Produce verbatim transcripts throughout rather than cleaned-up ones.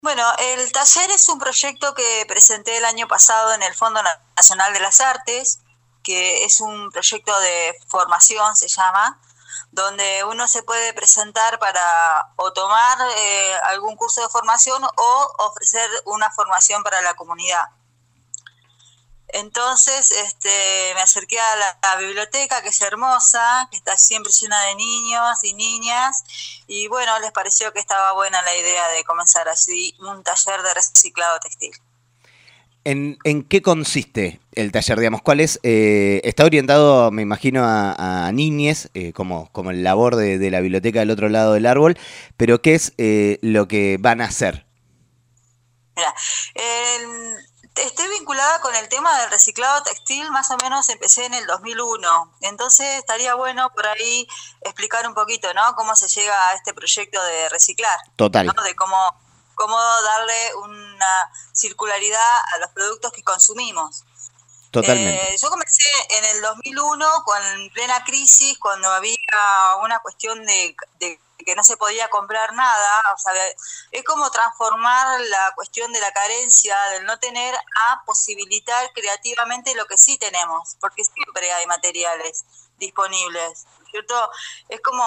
Bueno, el taller es un proyecto que presenté el año pasado en el Fondo Nacional de las Artes, que es un proyecto de formación, se llama, donde uno se puede presentar para o tomar eh, algún curso de formación o ofrecer una formación para la comunidad. Entonces este, me acerqué a la, la biblioteca, que es hermosa, que está siempre llena de niños y niñas, y bueno, les pareció que estaba buena la idea de comenzar así un taller de reciclado textil. ¿En, en qué consiste el taller? Digamos, ¿cuál es? Eh, está orientado, me imagino, a, a niñes, eh, como, como el labor de, de la biblioteca del otro lado del árbol, pero ¿qué es eh, lo que van a hacer? Mira, el, estoy vinculada con el tema del reciclado textil, más o menos empecé en el dos mil uno, entonces estaría bueno por ahí explicar un poquito, ¿no? Cómo se llega a este proyecto de reciclar, Total. ¿no? De cómo, cómo darle una circularidad a los productos que consumimos. Totalmente. Eh, yo comencé en el dos mil uno, con plena crisis, cuando había una cuestión de, de que no se podía comprar nada. O sea, es como transformar la cuestión de la carencia, del no tener, a posibilitar creativamente lo que sí tenemos, porque siempre hay materiales disponibles, ¿cierto? Es como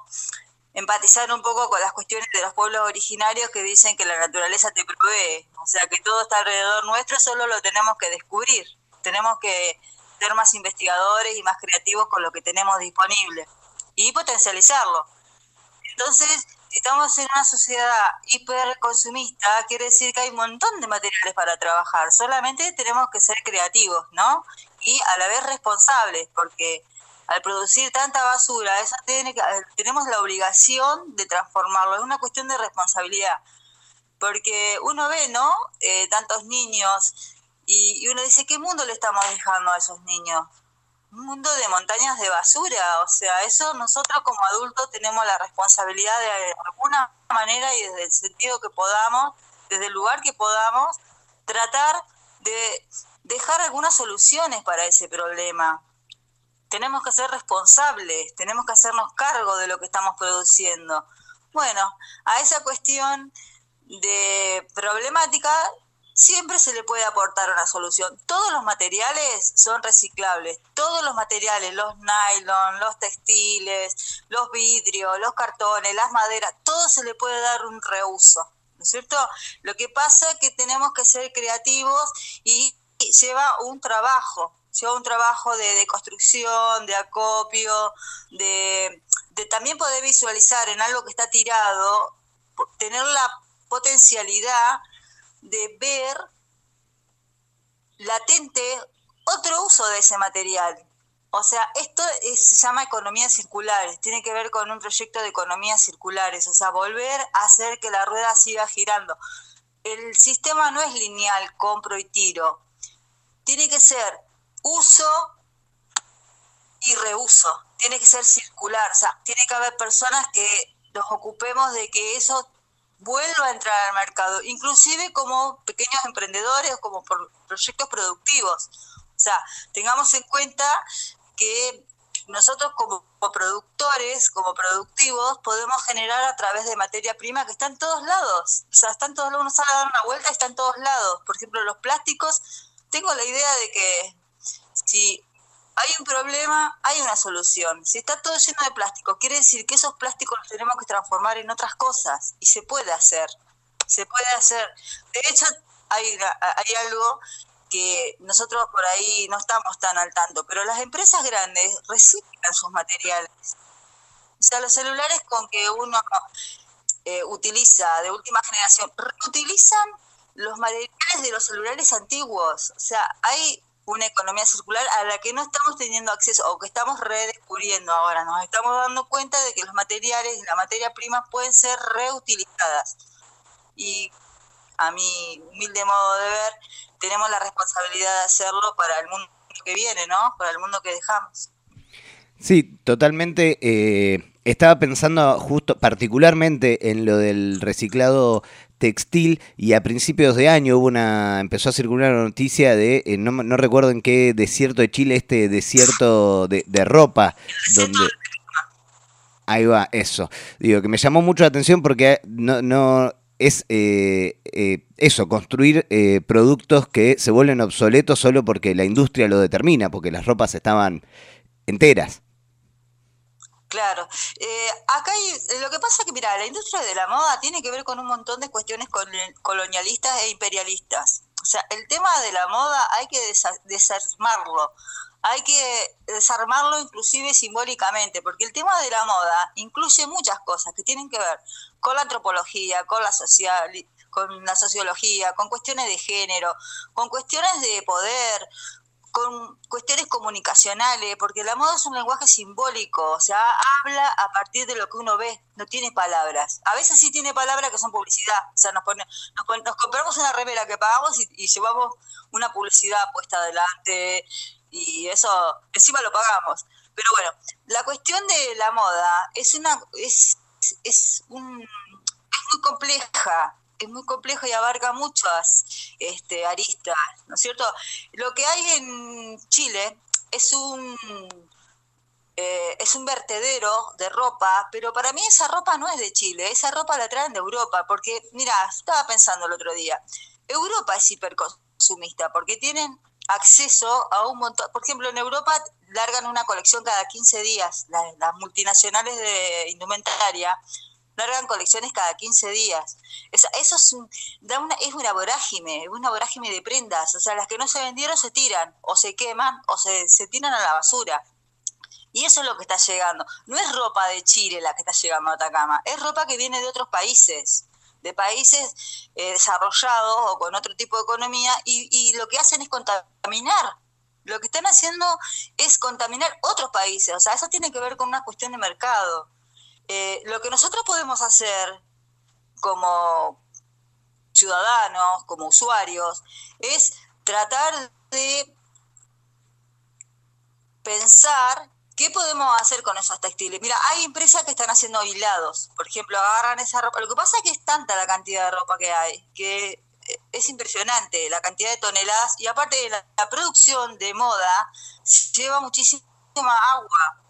empatizar un poco con las cuestiones de los pueblos originarios que dicen que la naturaleza te provee, o sea, que todo está alrededor nuestro, solo lo tenemos que descubrir. Tenemos que ser más investigadores y más creativos con lo que tenemos disponible y potencializarlo. Entonces, si estamos en una sociedad hiperconsumista, quiere decir que hay un montón de materiales para trabajar. Solamente tenemos que ser creativos, ¿no? Y a la vez responsables, porque al producir tanta basura, eso tiene que, tenemos la obligación de transformarlo. Es una cuestión de responsabilidad. Porque uno ve, ¿no? Eh, tantos niños y, y uno dice, ¿qué mundo le estamos dejando a esos niños? Un mundo de montañas de basura. O sea, eso nosotros como adultos tenemos la responsabilidad de alguna manera y desde el sentido que podamos, desde el lugar que podamos, tratar de dejar algunas soluciones para ese problema. Tenemos que ser responsables, tenemos que hacernos cargo de lo que estamos produciendo. Bueno, a esa cuestión de problemática siempre se le puede aportar una solución. Todos los materiales son reciclables, todos los materiales, los nylon, los textiles, los vidrios, los cartones, las maderas, todo se le puede dar un reuso, ¿no es cierto? Lo que pasa es que tenemos que ser creativos y lleva un trabajo, lleva un trabajo de, de construcción, de acopio, de, de también poder visualizar en algo que está tirado, tener la potencialidad de ver latente otro uso de ese material. O sea, esto es, se llama economía circular, tiene que ver con un proyecto de economías circulares, o sea, volver a hacer que la rueda siga girando. El sistema no es lineal, compro y tiro, tiene que ser uso y reuso, tiene que ser circular, o sea, tiene que haber personas que nos ocupemos de que eso vuelva a entrar al mercado, inclusive como pequeños emprendedores o como por proyectos productivos. O sea, tengamos en cuenta que nosotros como productores, como productivos, podemos generar a través de materia prima que está en todos lados. O sea, están todos lados, uno sale a dar una vuelta y está en todos lados. Por ejemplo, los plásticos, tengo la idea de que si hay un problema, hay una solución. Si está todo lleno de plástico, quiere decir que esos plásticos los tenemos que transformar en otras cosas. Y se puede hacer. Se puede hacer. De hecho, hay, hay algo que nosotros por ahí no estamos tan al tanto, pero las empresas grandes reciclan sus materiales. O sea, los celulares con que uno eh, utiliza de última generación, reutilizan los materiales de los celulares antiguos. O sea, hay una economía circular a la que no estamos teniendo acceso o que estamos redescubriendo ahora. Nos estamos dando cuenta de que los materiales, la materia prima pueden ser reutilizadas. Y a mi humilde modo de ver, tenemos la responsabilidad de hacerlo para el mundo que viene, ¿no? Para el mundo que dejamos. Sí, totalmente. Eh, estaba pensando justo particularmente en lo del reciclado textil y a principios de año hubo una empezó a circular una noticia de eh, no, no recuerdo en qué desierto de Chile, este desierto de, de ropa donde ahí va eso, digo que me llamó mucho la atención porque no no es eh, eh, eso, construir eh, productos que se vuelven obsoletos solo porque la industria lo determina, porque las ropas estaban enteras. Claro. Eh, acá hay, lo que pasa es que, mira, la industria de la moda tiene que ver con un montón de cuestiones colonialistas e imperialistas. O sea, el tema de la moda hay que desa- desarmarlo. Hay que desarmarlo inclusive simbólicamente, porque el tema de la moda incluye muchas cosas que tienen que ver con la antropología, con la social, con la sociología, con cuestiones de género, con cuestiones de poder, con cuestiones comunicacionales, porque la moda es un lenguaje simbólico, o sea, habla a partir de lo que uno ve, no tiene palabras. A veces sí tiene palabras que son publicidad, o sea, nos, pone, nos, nos compramos una remera que pagamos y, y llevamos una publicidad puesta adelante, y eso encima lo pagamos. Pero bueno, la cuestión de la moda es una es, es un es muy compleja, es muy complejo y abarca muchas este, aristas, ¿no es cierto? Lo que hay en Chile es un eh, es un vertedero de ropa, pero para mí esa ropa no es de Chile, esa ropa la traen de Europa, porque, mira, estaba pensando el otro día, Europa es hiperconsumista, porque tienen acceso a un montón, por ejemplo, en Europa largan una colección cada quince días, las, las multinacionales de indumentaria largan colecciones cada quince días. Eso, eso es, un, da una, es una vorágine, una vorágine de prendas. O sea, las que no se vendieron se tiran, o se queman, o se, se tiran a la basura. Y eso es lo que está llegando. No es ropa de Chile la que está llegando a Atacama, es ropa que viene de otros países, de países eh, desarrollados o con otro tipo de economía, y, y lo que hacen es contaminar. Lo que están haciendo es contaminar otros países. O sea, eso tiene que ver con una cuestión de mercado. Eh, lo que nosotros podemos hacer como ciudadanos, como usuarios, es tratar de pensar qué podemos hacer con esos textiles. Mira, hay empresas que están haciendo hilados, por ejemplo, agarran esa ropa. Lo que pasa es que es tanta la cantidad de ropa que hay, que es impresionante la cantidad de toneladas, y aparte de la, la producción de moda lleva muchísima agua.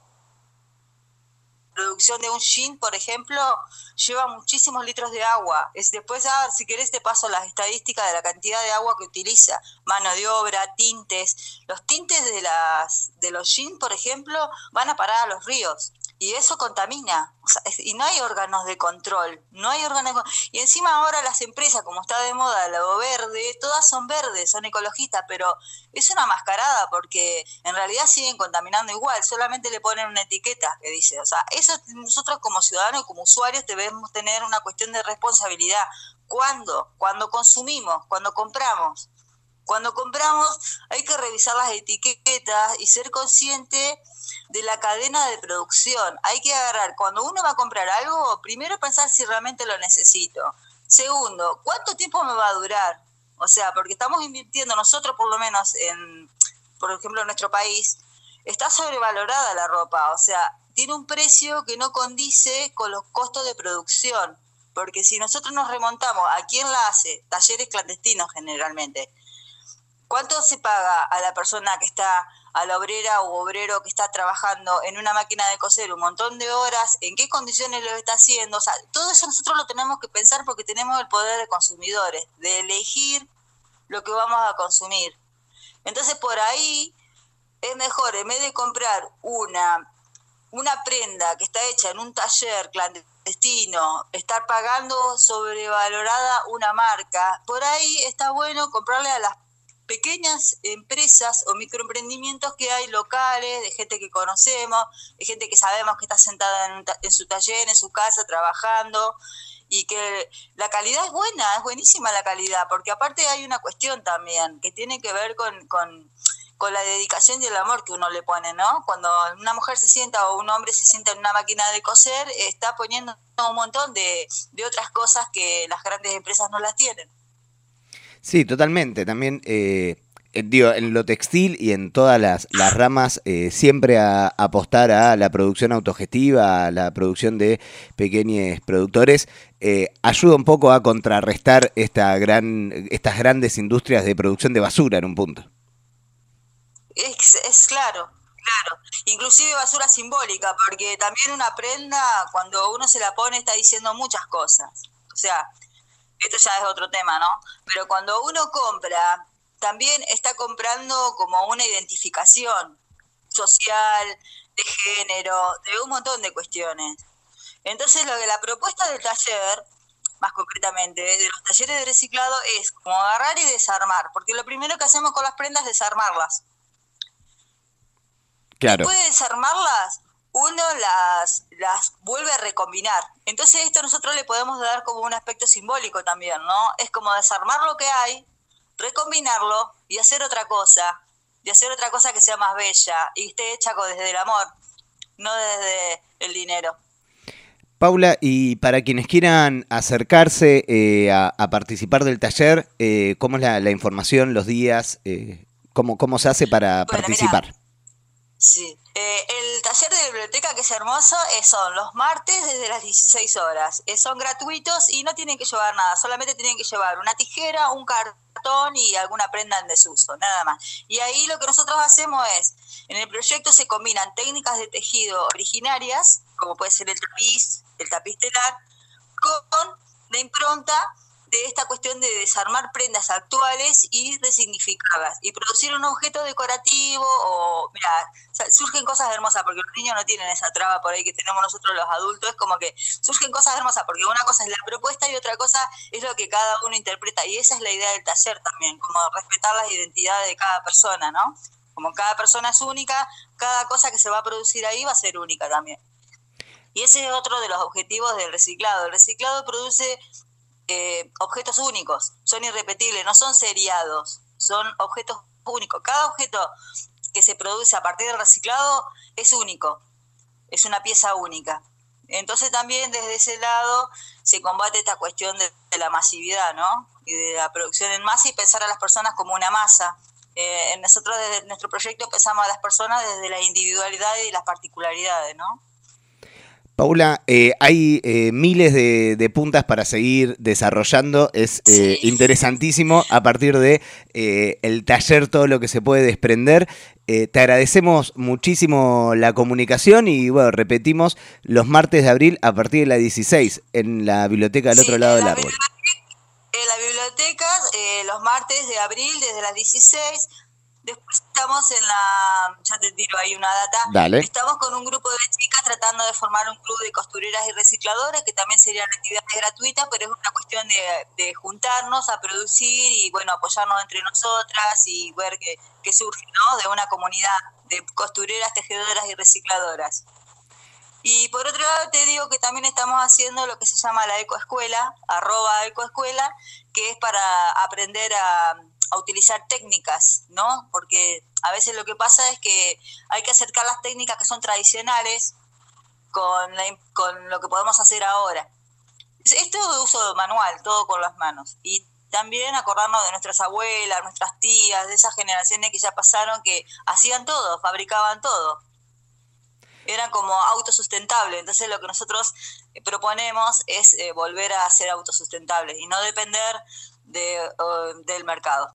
Producción de un jean, por ejemplo, lleva muchísimos litros de agua. Es, después, ah, si querés, te paso las estadísticas de la cantidad de agua que utiliza, mano de obra, tintes. Los tintes de las de los jeans, por ejemplo, van a parar a los ríos, y eso contamina. O sea, es, y no hay órganos de control, no hay órganos de, y encima ahora las empresas, como está de moda lo verde, todas son verdes, son ecologistas, pero es una mascarada, porque en realidad siguen contaminando igual, solamente le ponen una etiqueta que dice, o sea, eso nosotros como ciudadanos y como usuarios debemos tener una cuestión de responsabilidad. ¿Cuándo? Cuando consumimos, cuando compramos. Cuando compramos hay que revisar las etiquetas y ser consciente de la cadena de producción. Hay que agarrar, cuando uno va a comprar algo, primero pensar si realmente lo necesito. Segundo, ¿cuánto tiempo me va a durar? O sea, porque estamos invirtiendo nosotros, por lo menos en, por ejemplo, en nuestro país, está sobrevalorada la ropa. O sea, tiene un precio que no condice con los costos de producción. Porque si nosotros nos remontamos a quién la hace, talleres clandestinos generalmente, ¿cuánto se paga a la persona que está, a la obrera u obrero que está trabajando en una máquina de coser un montón de horas? ¿En qué condiciones lo está haciendo? O sea, todo eso nosotros lo tenemos que pensar, porque tenemos el poder de consumidores, de elegir lo que vamos a consumir. Entonces, por ahí es mejor, en vez de comprar una, una prenda que está hecha en un taller clandestino, estar pagando sobrevalorada una marca, por ahí está bueno comprarle a las pequeñas empresas o microemprendimientos que hay locales, de gente que conocemos, de gente que sabemos que está sentada en, en su taller, en su casa, trabajando, y que la calidad es buena, es buenísima la calidad, porque aparte hay una cuestión también que tiene que ver con, con, con la dedicación y el amor que uno le pone, ¿no? Cuando una mujer se sienta o un hombre se sienta en una máquina de coser, está poniendo un montón de, de otras cosas que las grandes empresas no las tienen. Sí, totalmente. También, eh, eh, digo, en lo textil y en todas las, las ramas, eh, siempre a, apostar a la producción autogestiva, a la producción de pequeños productores, eh, ayuda un poco a contrarrestar esta gran, estas grandes industrias de producción de basura en un punto. Es, es claro, claro. Inclusive basura simbólica, porque también una prenda, cuando uno se la pone, está diciendo muchas cosas. O sea, esto ya es otro tema, ¿no? Pero cuando uno compra, también está comprando como una identificación social, de género, de un montón de cuestiones. Entonces, lo que la propuesta del taller, más concretamente, de los talleres de reciclado, es como agarrar y desarmar, porque lo primero que hacemos con las prendas es desarmarlas. Claro. Después de desarmarlas, uno las, las vuelve a recombinar. Entonces esto nosotros le podemos dar como un aspecto simbólico también, ¿no? Es como desarmar lo que hay, recombinarlo y hacer otra cosa, y hacer otra cosa que sea más bella y esté hecha desde el amor, no desde el dinero. Paula, y para quienes quieran acercarse eh, a, a participar del taller, eh, ¿cómo es la, la información, los días? Eh, ¿cómo, ¿Cómo se hace para Bueno, participar? Mirá, sí, eh, el taller de biblioteca, que es hermoso, eh, son los martes desde las dieciséis horas. Eh, son gratuitos y no tienen que llevar nada, solamente tienen que llevar una tijera, un cartón y alguna prenda en desuso, nada más. Y ahí lo que nosotros hacemos es, en el proyecto se combinan técnicas de tejido originarias, como puede ser el tapiz, el tapiz telar, con la impronta de esta cuestión de desarmar prendas actuales y resignificarlas y producir un objeto decorativo. O mira, surgen cosas hermosas porque los niños no tienen esa traba por ahí que tenemos nosotros los adultos. Es como que surgen cosas hermosas porque una cosa es la propuesta y otra cosa es lo que cada uno interpreta, y esa es la idea del taller también, como respetar las identidades de cada persona, ¿no? Como cada persona es única, cada cosa que se va a producir ahí va a ser única también. Y ese es otro de los objetivos del reciclado. El reciclado produce eh, objetos únicos, son irrepetibles, no son seriados, son objetos únicos. Cada objeto que se produce a partir del reciclado es único, es una pieza única. Entonces también desde ese lado se combate esta cuestión de, de la masividad, ¿no? Y de la producción en masa y pensar a las personas como una masa. Eh, nosotros desde nuestro proyecto pensamos a las personas desde la individualidad y las particularidades, ¿no? Paula, eh, hay eh, miles de, de puntas para seguir desarrollando, es eh, sí. interesantísimo a partir de eh, el taller todo lo que se puede desprender. Eh, te agradecemos muchísimo la comunicación y bueno, repetimos los martes de abril a partir de las dieciséis en la biblioteca del sí, otro lado del árbol. En la biblioteca, eh, los martes de abril desde las dieciséis. Después estamos en la, ya te tiro ahí una data, Dale. Estamos con un grupo de chicas tratando de formar un club de costureras y recicladoras, que también serían actividades gratuitas, pero es una cuestión de, de juntarnos a producir y bueno, apoyarnos entre nosotras y ver qué, qué surge, ¿no? De una comunidad de costureras, tejedoras y recicladoras. Y por otro lado te digo que también estamos haciendo lo que se llama la ecoescuela, arroba ecoescuela, que es para aprender a... a utilizar técnicas, ¿no? Porque a veces lo que pasa es que hay que acercar las técnicas que son tradicionales con, la, con lo que podemos hacer ahora. Es todo de uso manual, todo con las manos. Y también acordarnos de nuestras abuelas, nuestras tías, de esas generaciones que ya pasaron, que hacían todo, fabricaban todo. Eran como autosustentables. Entonces lo que nosotros proponemos es eh, volver a ser autosustentables y no depender de, uh, del mercado.